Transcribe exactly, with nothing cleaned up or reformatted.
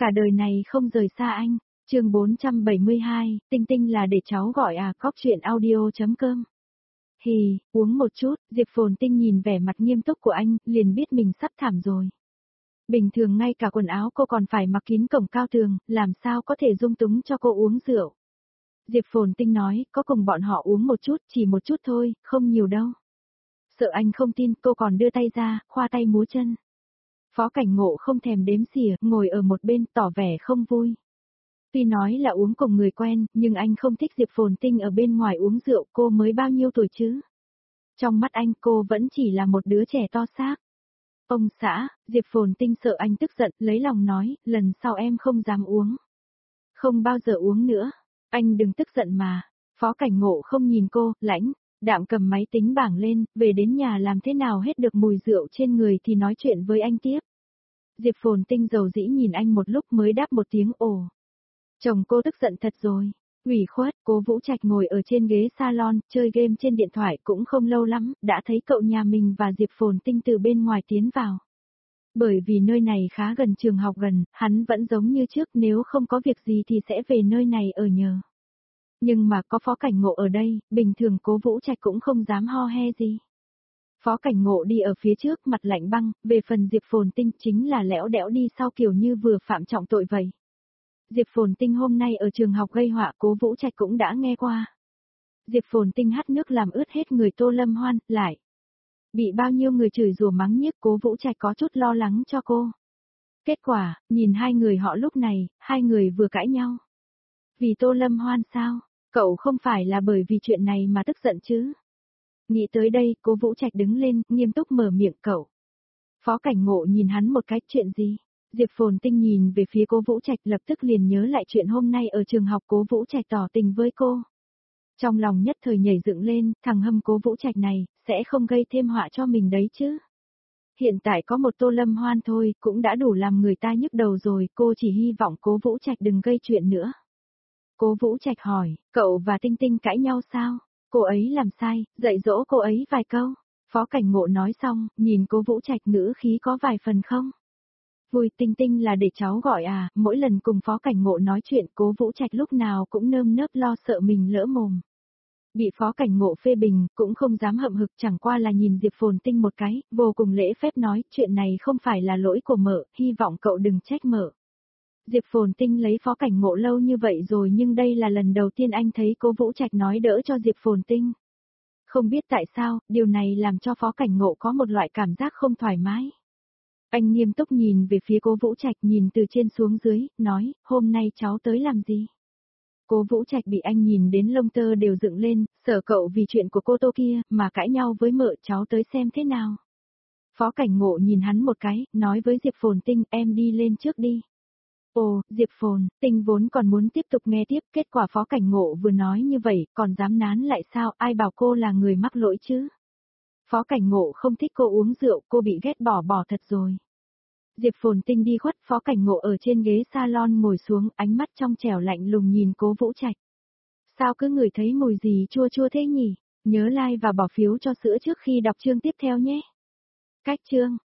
cả đời này không rời xa anh. Chương bốn trăm bảy mươi hai, Tinh Tinh là để cháu gọi à, cóc truyện audio chấm com. Hì, uống một chút, Diệp Phồn Tinh nhìn vẻ mặt nghiêm túc của anh, liền biết mình sắp thảm rồi. Bình thường ngay cả quần áo cô còn phải mặc kín cổng cao tường, làm sao có thể dung túng cho cô uống rượu. Diệp Phồn Tinh nói, có cùng bọn họ uống một chút, chỉ một chút thôi, không nhiều đâu. Sợ anh không tin, cô còn đưa tay ra, khoa tay múa chân. Phó Cảnh Ngộ không thèm đếm xỉa, ngồi ở một bên tỏ vẻ không vui. Tuy nói là uống cùng người quen, nhưng anh không thích Diệp Phồn Tinh ở bên ngoài uống rượu, cô mới bao nhiêu tuổi chứ? Trong mắt anh cô vẫn chỉ là một đứa trẻ to xác. Ông xã, Diệp Phồn Tinh sợ anh tức giận, lấy lòng nói, lần sau em không dám uống. Không bao giờ uống nữa, anh đừng tức giận mà. Phó Cảnh Ngộ không nhìn cô, lãnh, đạm cầm máy tính bảng lên, về đến nhà làm thế nào hết được mùi rượu trên người thì nói chuyện với anh tiếp. Diệp Phồn Tinh dầu dĩ nhìn anh một lúc mới đáp một tiếng ồ. Chồng cô tức giận thật rồi. Ủy khuất, Cố Vũ Trạch ngồi ở trên ghế salon, chơi game trên điện thoại cũng không lâu lắm, đã thấy cậu nhà mình và Diệp Phồn Tinh từ bên ngoài tiến vào. Bởi vì nơi này khá gần trường học gần, hắn vẫn giống như trước, nếu không có việc gì thì sẽ về nơi này ở nhờ. Nhưng mà có Phó Cảnh Ngộ ở đây, bình thường Cố Vũ Trạch cũng không dám ho he gì. Phó Cảnh Ngộ đi ở phía trước mặt lạnh băng, về phần Diệp Phồn Tinh chính là lẽo đẽo đi sau kiểu như vừa phạm trọng tội vậy. Diệp Phồn Tinh hôm nay ở trường học gây họa, Cố Vũ Trạch cũng đã nghe qua. Diệp Phồn Tinh hắt nước làm ướt hết người Tô Lâm Hoan, lại bị bao nhiêu người chửi rủa mắng nhiếc, Cố Vũ Trạch có chút lo lắng cho cô. Kết quả, nhìn hai người họ lúc này, hai người vừa cãi nhau. Vì Tô Lâm Hoan sao? Cậu không phải là bởi vì chuyện này mà tức giận chứ? Nghĩ tới đây, Cố Vũ Trạch đứng lên, nghiêm túc mở miệng cậu. Phó Cảnh Ngộ nhìn hắn một cái, chuyện gì? Diệp Phồn Tinh nhìn về phía Cố Vũ Trạch, lập tức liền nhớ lại chuyện hôm nay ở trường học Cố Vũ Trạch tỏ tình với cô. Trong lòng nhất thời nhảy dựng lên, thằng hâm Cố Vũ Trạch này, sẽ không gây thêm họa cho mình đấy chứ. Hiện tại có một Tô Lâm Hoan thôi, cũng đã đủ làm người ta nhức đầu rồi, cô chỉ hy vọng Cố Vũ Trạch đừng gây chuyện nữa. Cố Vũ Trạch hỏi, cậu và Tinh Tinh cãi nhau sao? Cô ấy làm sai, dạy dỗ cô ấy vài câu. Phó Cảnh Ngộ nói xong, nhìn Cố Vũ Trạch ngữ khí có vài phần không? Vui, Tinh Tinh là để cháu gọi à, mỗi lần cùng Phó Cảnh Ngộ nói chuyện Cố Vũ Trạch lúc nào cũng nơm nớp lo sợ mình lỡ mồm. Bị Phó Cảnh Ngộ phê bình, cũng không dám hậm hực, chẳng qua là nhìn Diệp Phồn Tinh một cái, vô cùng lễ phép nói, chuyện này không phải là lỗi của mợ, hy vọng cậu đừng trách mợ. Diệp Phồn Tinh lấy Phó Cảnh Ngộ lâu như vậy rồi nhưng đây là lần đầu tiên anh thấy Cố Vũ Trạch nói đỡ cho Diệp Phồn Tinh. Không biết tại sao, điều này làm cho Phó Cảnh Ngộ có một loại cảm giác không thoải mái. Anh nghiêm túc nhìn về phía Cố Vũ Trạch, nhìn từ trên xuống dưới, nói, hôm nay cháu tới làm gì? Cố Vũ Trạch bị anh nhìn đến lông tơ đều dựng lên, sợ cậu vì chuyện của cô Tô kia, mà cãi nhau với mợ, cháu tới xem thế nào. Phó Cảnh Ngộ nhìn hắn một cái, nói với Diệp Phồn Tinh, em đi lên trước đi. Ồ, Diệp Phồn Tinh vốn còn muốn tiếp tục nghe tiếp, kết quả Phó Cảnh Ngộ vừa nói như vậy, còn dám nán lại sao, ai bảo cô là người mắc lỗi chứ? Phó Cảnh Ngộ không thích cô uống rượu, cô bị ghét bỏ bỏ thật rồi. Diệp Phồn Tinh đi khuất, Phó Cảnh Ngộ ở trên ghế salon ngồi xuống, ánh mắt trong trẻo lạnh lùng nhìn Cố Vũ Trạch. Sao cứ ngửi thấy mùi gì chua chua thế nhỉ? Nhớ like và bỏ phiếu cho sữa trước khi đọc chương tiếp theo nhé. Cách chương